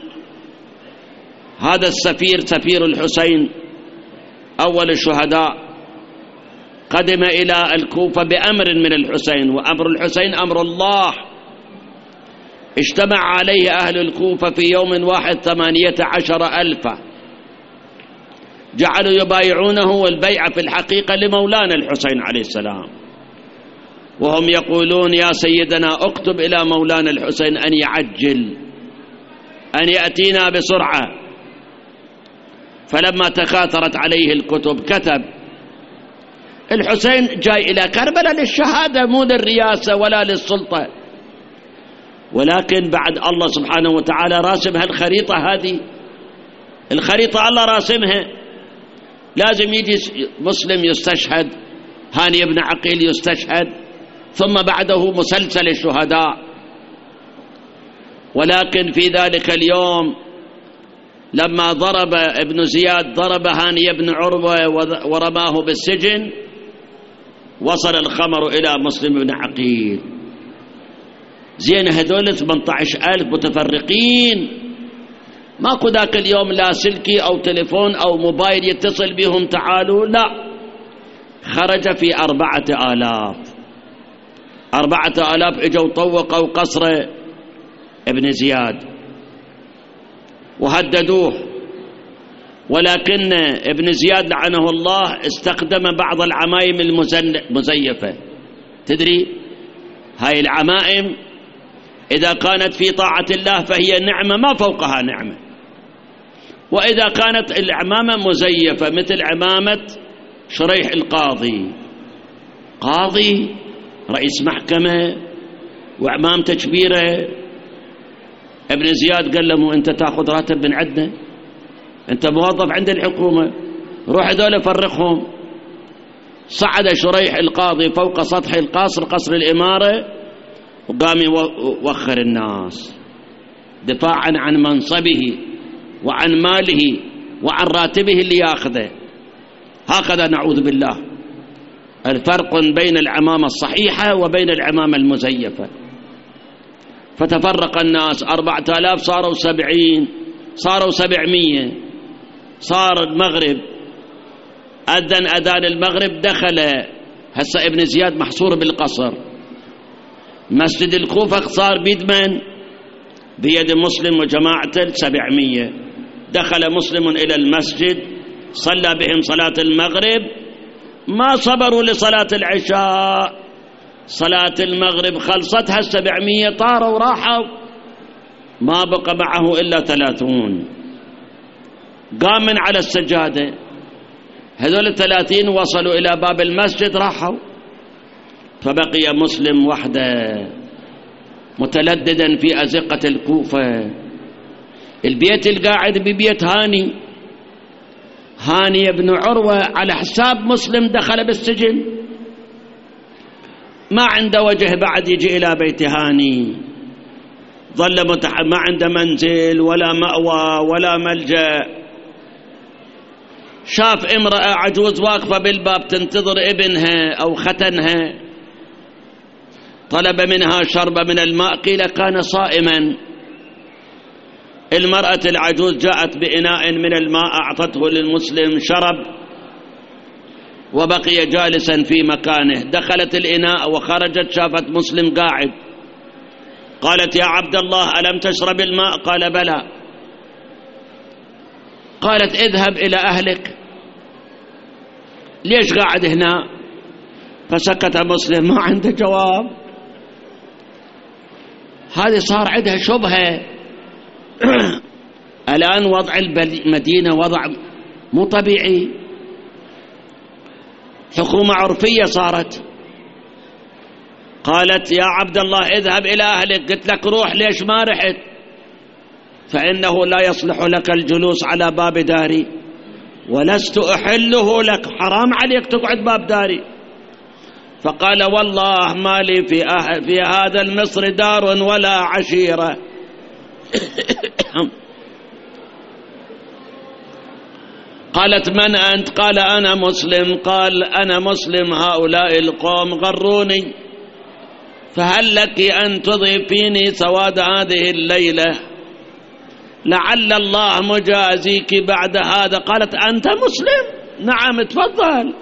هذا السفير سفير الحسين أول الشهداء قدم إلى الكوفة بأمر من الحسين، وأمر الحسين أمر الله. اجتمع عليه أهل الكوفة في يوم واحد 18,000، جعلوا يبايعونه، والبيعة في الحقيقة لمولانا الحسين عليه السلام، وهم يقولون يا سيدنا اكتب إلى مولانا الحسين أن يعجل، أن يأتينا بسرعة. فلما تكاثرت عليه الكتب كتب الحسين جاي إلى كربلاء للشهادة مو للرياسة ولا للسلطة، ولكن بعد الله سبحانه وتعالى راسم هالخريطة هذه، الخريطة الله راسمها، لازم يجي مسلم يستشهد، هاني بن عقيل يستشهد، ثم بعده مسلسل الشهداء. ولكن في ذلك اليوم لما ضرب ابن زياد ضرب هاني بن عروة ورماه بالسجن، وصل الخمر إلى مسلم بن عقيل. زين هذول 18,000 متفرقين، ماكو ذاك اليوم لا سلكي أو تليفون أو موبايل يتصل بهم تعالوا، لا، خرج في 4,000 اجوا طوقوا قصر ابن زياد وهددوه. ولكن ابن زياد لعنه الله استخدم بعض العمائم المزيفة. تدري هاي العمائم إذا كانت في طاعة الله فهي نعمة ما فوقها نعمة، وإذا كانت العمامة مزيفة مثل عمامة شريح القاضي، قاضي رئيس محكمة وعمامته كبيرة، ابن زياد قال له مو أنت تأخذ راتب من عندنا، أنت موظف عند الحكومة، روح هذول فرقهم. صعد شريح القاضي فوق سطح القصر، قصر الإمارة، وقام يوخر الناس دفاعا عن منصبه وعن ماله وعن راتبه اللي ياخذه. هكذا نعوذ بالله الفرق بين العمامة الصحيحة وبين العمامة المزيفة. فتفرق الناس، 4,000 صاروا 70، صاروا 700، صار المغرب، أذن أذان المغرب، دخل هسه ابن زياد محصور بالقصر. مسجد الكوفة صار بيد من؟ بيد مسلم وجماعته 700. دخل مسلم إلى المسجد صلى بهم صلاة المغرب، ما صبروا لصلاة العشاء، صلاة المغرب خلصتها 700 طاروا وراحوا، ما بقى معه إلا 30. قام من على السجادة، هذول 30 وصلوا إلى باب المسجد راحوا، فبقي مسلم وحده متلددا في أزقة الكوفة. البيت القاعد ببيت هاني بن عروة على حساب مسلم دخل بالسجن، ما عنده وجه بعد يجي إلى بيت هاني، ظل ما عنده منزل ولا مأوى ولا ملجأ. شاف امرأة عجوز واقفة بالباب تنتظر ابنها أو ختنها، طلب منها شربة من الماء، قيل كان صائما. المرأة العجوز جاءت بإناء من الماء أعطته للمسلم، شرب وبقي جالسا في مكانه. دخلت الإناء وخرجت شافت مسلم قاعد، قالت يا عبد الله ألم تشرب الماء؟ قال بلى. قالت اذهب إلى أهلك، ليش قاعد هنا؟ فسكت مسلم، ما عنده جواب. هذه صار عندها شبهة. الآن وضع المدينة وضع مو طبيعي، حكومة عرفية صارت. قالت يا عبد الله اذهب إلى أهلك. قلت لك روح، ليش ما رحت؟ فإنه لا يصلح لك الجلوس على باب داري ولست أحله لك، حرام عليك تقعد باب داري. فقال والله ما لي في هذا المصر دار ولا عشيرة. قالت من أنت؟ قال أنا مسلم. قال أنا مسلم، هؤلاء القوم غروني، فهل لك أن تضيفيني سواد هذه الليلة؟ لعل الله مجازيك بعد هذا. قالت أنت مسلم؟ نعم تفضل.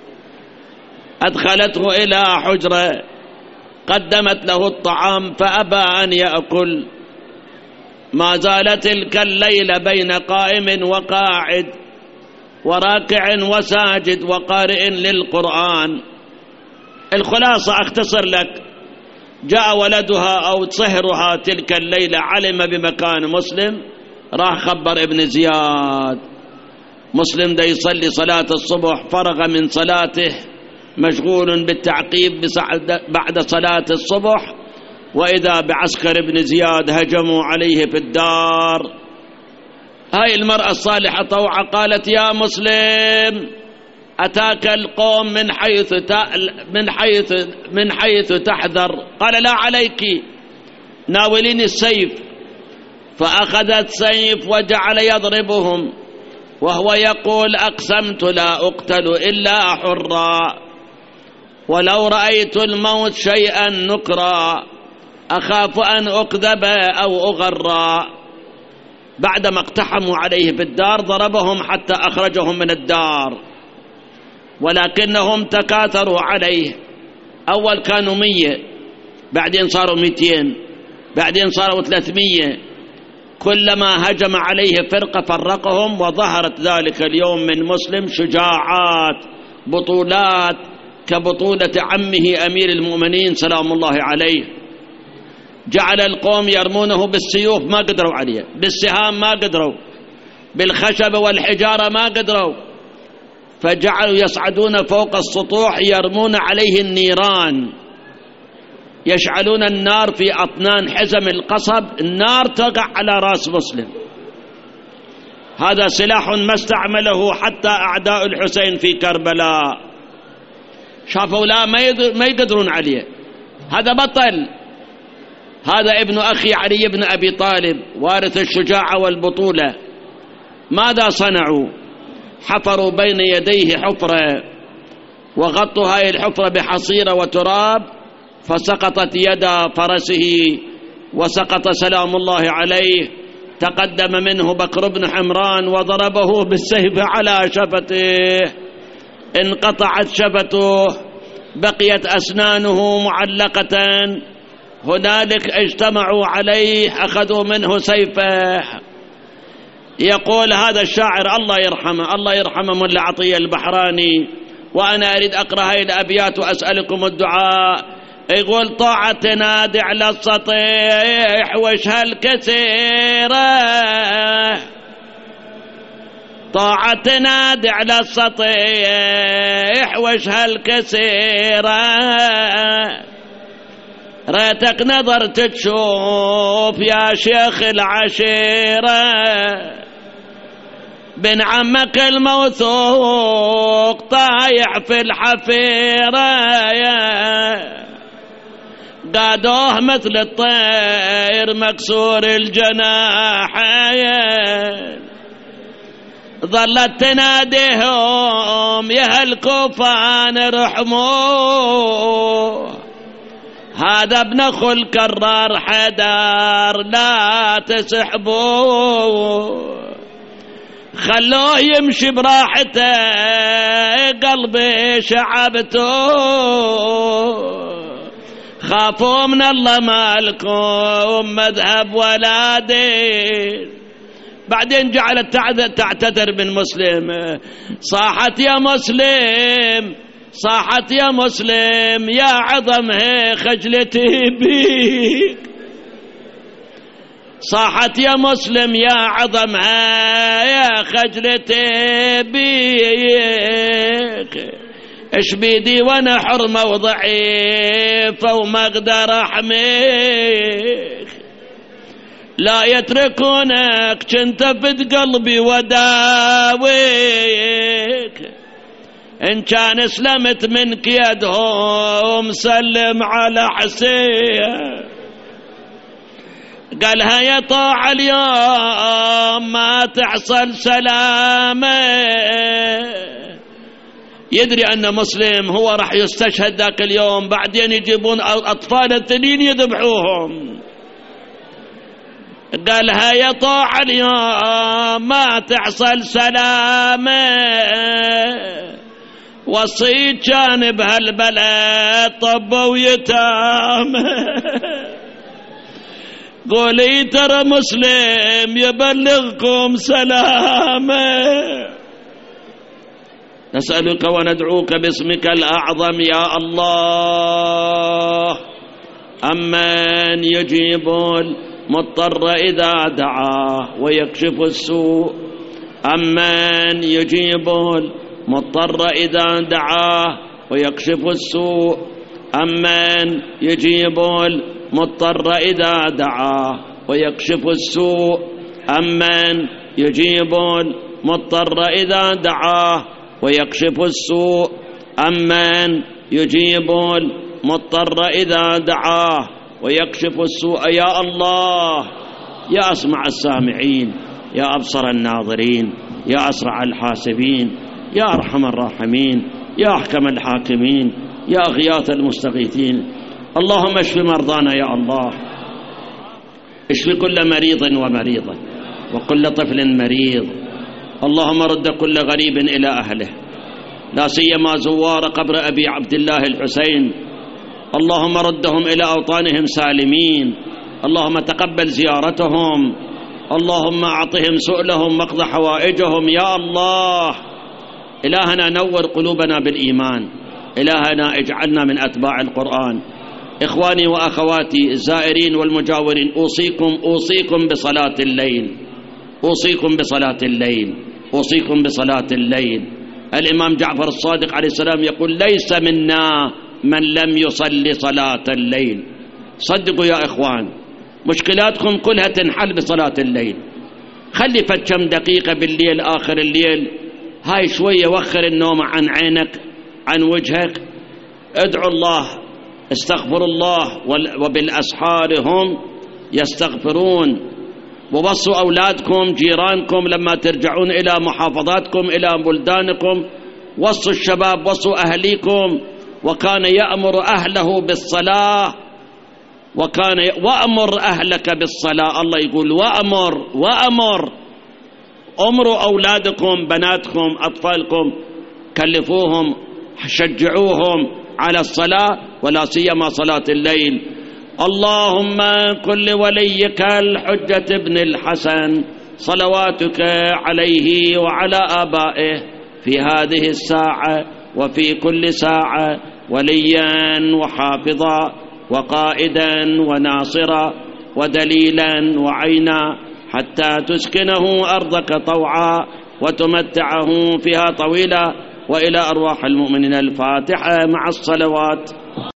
أدخلته إلى حجرة، قدمت له الطعام فأبى أن يأكل. ما زالت تلك الليلة بين قائم وقاعد وراكع وساجد وقارئ للقرآن. الخلاصة أختصر لك، جاء ولدها أو صهرها تلك الليلة، علم بمكان مسلم، راح خبر ابن زياد. مسلم دا يصلي صلاة الصبح، فرغ من صلاته مشغول بالتعقيب بعد صلاة الصبح، وإذا بعسكر ابن زياد هجموا عليه في الدار. هاي المرأة الصالحة طوعة قالت يا مسلم أتاك القوم من حيث تحذر. قال لا عليك، ناوليني السيف. فأخذت سيف وجعل يضربهم وهو يقول أقسمت لا أقتل إلا حرا، ولو رأيت الموت شيئا نكرا، أخاف أن أكذب أو أغرى. بعدما اقتحموا عليه في الدار ضربهم حتى أخرجهم من الدار، ولكنهم تكاثروا عليه. أول كانوا 100، بعدين صاروا 200، بعدين صاروا 300. كلما هجم عليه فرقة فرقهم. وظهرت ذلك اليوم من مسلم شجاعات، بطولات كبطولة عمه أمير المؤمنين سلام الله عليه. جعل القوم يرمونه بالسيوف، ما قدروا عليه، بالسهام ما قدروا، بالخشب والحجارة ما قدروا، فجعلوا يصعدون فوق السطوح يرمون عليه النيران، يشعلون النار في أطنان حزم القصب، النار تقع على رأس مسلم. هذا سلاح ما استعمله حتى أعداء الحسين في كربلاء، شافوا لا ما يقدرون عليه، هذا بطل. هذا ابن أخي علي بن أبي طالب وارث الشجاعة والبطولة. ماذا صنعوا؟ حفروا بين يديه حفرة، وغطوا هاي الحفرة بحصيرة وتراب، فسقطت يد فرسه وسقط سلام الله عليه. تقدم منه بكر بن حمران وضربه بالسيف على شفته، انقطعت شفته، بقيت أسنانه معلقة. هنالك اجتمعوا عليه، أخذوا منه سيفه. يقول هذا الشاعر الله يرحمه، الله يرحمه، ملا عطية البحراني، وأنا أريد أقرأ هاي الأبيات وأسألكم الدعاء. يقول طاعة تنادي على السطيح وش هالكثيرة، طاعة تنادي على السطيح وش هالكثيرة، ريتك نظرت تشوف يا شيخ العشيرة، بن عمك الموثوق طايح في الحفيرة، قادوه مثل الطير مكسور الجناحين، ظلت تناديهم يا أهل كوفان ارحموا، هذا ابن أخو الكرار حدار لا تسحبوا، خلوه يمشي براحته قلبي شعبته، خافوا من الله مالكم مذهب ولا دين. بعدين جعلت تعتذر من مسلم، صاحت يا مسلم، صاحت يا مسلم يا عظم هي خجلتي بيك، صاحت يا مسلم يا عظم يا خجلتي بيك، اش بيدي وانا حرمة وضعيفة وما اقدر احميك، لا يتركونك كنت فد قلبي وداويك، إن كان اسلمت منك يدهم سلم على حسين، قالها يا طاع اليوم ما تحصل سلامة، يدري أن مسلم هو راح يستشهد ذاك اليوم، بعدين يجيبون أطفال الثانيين يذبحوهم، قالها يا طاع اليوم ما تحصل سلامة، وصيت كان بهالبلد طب ويتام، قولي ترى مسلم يبلغكم سلامة، نسألك وندعوك باسمك الأعظم يا الله، أمن يجيب المضطر إذا دعاه ويكشف السوء، أمن يجيب المضطر إذا دعاه ويكشف السوء، أمن يجيب المضطر إذا دعاه ويكشف السوء، أمن يجيب المضطر إذا دعاه ويكشف السوء، أمن يجيب المضطر إذا دعاه ويكشف السوء. يا الله يا أسمع السامعين، يا أبصر الناظرين، يا أسرع الحاسبين، يا أرحم الراحمين، يا أحكم الحاكمين، يا أغياث المستغيثين، اللهم اشف مرضانا يا الله، اشف كل مريض ومريضة وكل طفل مريض، اللهم رد كل غريب إلى أهله، لا سيما زوار قبر أبي عبد الله الحسين، اللهم ردهم إلى أوطانهم سالمين، اللهم تقبل زيارتهم، اللهم أعطهم سؤلهم واقض حوائجهم يا الله. إلهنا نور قلوبنا بالإيمان، إلهنا اجعلنا من أتباع القرآن. إخواني وأخواتي الزائرين والمجاورين، أوصيكم بصلاة الليل، أوصيكم بصلاة الليل، أوصيكم بصلاة الليل. الإمام جعفر الصادق عليه السلام يقول ليس منا من لم يصلي صلاة الليل. صدقوا يا إخوان، مشكلاتكم كلها تنحل بصلاة الليل. خلي كم دقيقة بالليل آخر الليل هاي شوية، وخر النوم عن عينك عن وجهك، ادعوا الله، استغفر الله، وبالأسحار هم يستغفرون. ووصوا أولادكم جيرانكم لما ترجعون إلى محافظاتكم إلى بلدانكم، وصوا الشباب، وصوا أهليكم. وكان يأمر أهله بالصلاة، وأمر أهلك بالصلاة. الله يقول أمروا أولادكم بناتكم أطفالكم، كلفوهم شجعوهم على الصلاة، ولا سيما صلاة الليل. اللهم كن لوليك الحجة ابن الحسن صلواتك عليه وعلى آبائه في هذه الساعة وفي كل ساعة وليا وحافظا وقائدا وناصرا ودليلا وعينا، حتى تسكنه أرضك طوعا وتمتعه فيها طويلا. وإلى أرواح المؤمنين الفاتحة مع الصلوات.